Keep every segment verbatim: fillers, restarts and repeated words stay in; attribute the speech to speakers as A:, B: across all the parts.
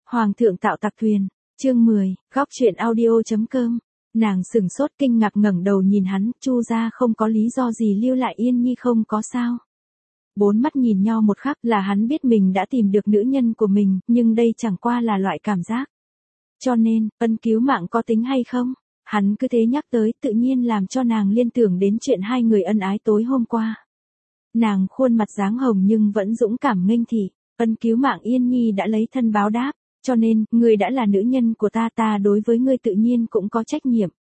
A: Hoàng thượng tạo tặc thuyền, chương mười, góc truyện audio chấm com. Nàng sừng sốt kinh ngạc ngẩng đầu nhìn hắn, Chu gia không có lý do gì lưu lại Yên Nhi không có sao. Bốn mắt nhìn nhau một khắc là hắn biết mình đã tìm được nữ nhân của mình, nhưng đây chẳng qua là loại cảm giác. Cho nên, ân cứu mạng có tính hay không? Hắn cứ thế nhắc tới tự nhiên làm cho nàng liên tưởng đến chuyện hai người ân ái tối hôm qua. Nàng khuôn mặt dáng hồng nhưng vẫn dũng cảm nghênh thị, ân cứu mạng Yên Nhi đã lấy thân báo đáp, cho nên, ngươi đã là nữ nhân của ta, ta đối với ngươi tự nhiên cũng có trách nhiệm.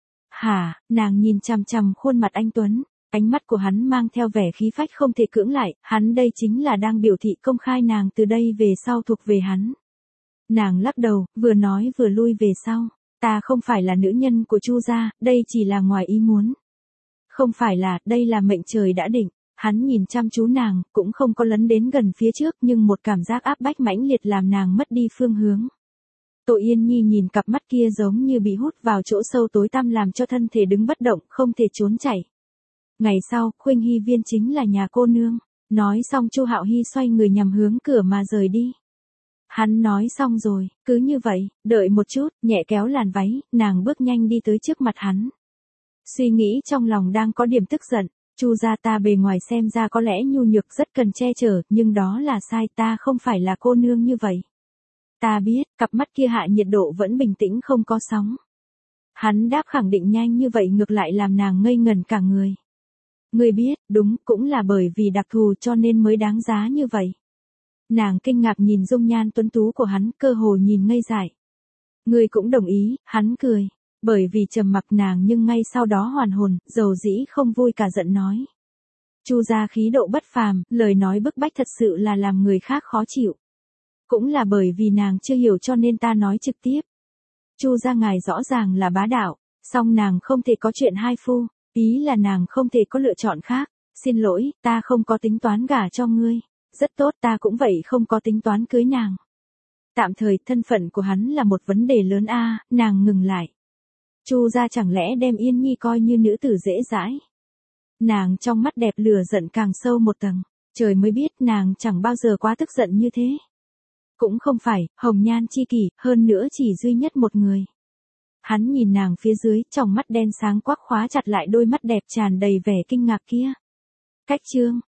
A: Hả, nàng nhìn chằm chằm khuôn mặt anh Tuấn, ánh mắt của hắn mang theo vẻ khí phách không thể cưỡng lại, hắn đây chính là đang biểu thị công khai nàng từ đây về sau thuộc về hắn. Nàng lắc đầu, vừa nói vừa lui về sau, ta không phải là nữ nhân của Chu gia, đây chỉ là ngoài ý muốn. Không phải là, đây là mệnh trời đã định. Hắn nhìn chăm chú nàng, cũng không có lấn đến gần phía trước nhưng một cảm giác áp bách mãnh liệt làm nàng mất đi phương hướng. Tô Yên Nhi nhìn cặp mắt kia giống như bị hút vào chỗ sâu tối tăm làm cho thân thể đứng bất động, không thể trốn chạy. Ngày sau, Khuynh Hy Viên chính là nhà cô nương. Nói xong Chu Hạo Hy xoay người nhằm hướng cửa mà rời đi. Hắn nói xong rồi, cứ như vậy, đợi một chút, nhẹ kéo làn váy, nàng bước nhanh đi tới trước mặt hắn. Suy nghĩ trong lòng đang có điểm tức giận. Chu gia ta bề ngoài xem ra có lẽ nhu nhược rất cần che chở, nhưng đó là sai, ta không phải là cô nương như vậy. Ta biết, cặp mắt kia hạ nhiệt độ vẫn bình tĩnh không có sóng. Hắn đáp khẳng định nhanh như vậy ngược lại làm nàng ngây ngẩn cả người. Ngươi biết, đúng, cũng là bởi vì đặc thù cho nên mới đáng giá như vậy. Nàng kinh ngạc nhìn dung nhan tuấn tú của hắn, cơ hồ nhìn ngây dại. Ngươi cũng đồng ý, hắn cười. Bởi vì trầm mặc nàng nhưng ngay sau đó hoàn hồn, dầu dĩ không vui cả giận nói. Chu gia khí độ bất phàm, lời nói bức bách thật sự là làm người khác khó chịu. Cũng là bởi vì nàng chưa hiểu cho nên ta nói trực tiếp. Chu gia ngài rõ ràng là bá đạo, song nàng không thể có chuyện hai phu, ý là nàng không thể có lựa chọn khác. Xin lỗi, ta không có tính toán gả cho ngươi. Rất tốt, ta cũng vậy không có tính toán cưới nàng. Tạm thời thân phận của hắn là một vấn đề lớn a, nàng ngừng lại. Chu gia chẳng lẽ đem Yên Nhi coi như nữ tử dễ dãi. Nàng trong mắt đẹp lửa giận càng sâu một tầng, trời mới biết nàng chẳng bao giờ quá tức giận như thế. Cũng không phải, hồng nhan chi kỷ, hơn nữa chỉ duy nhất một người. Hắn nhìn nàng phía dưới, trong mắt đen sáng quắc khóa chặt lại đôi mắt đẹp tràn đầy vẻ kinh ngạc kia. Cách chương,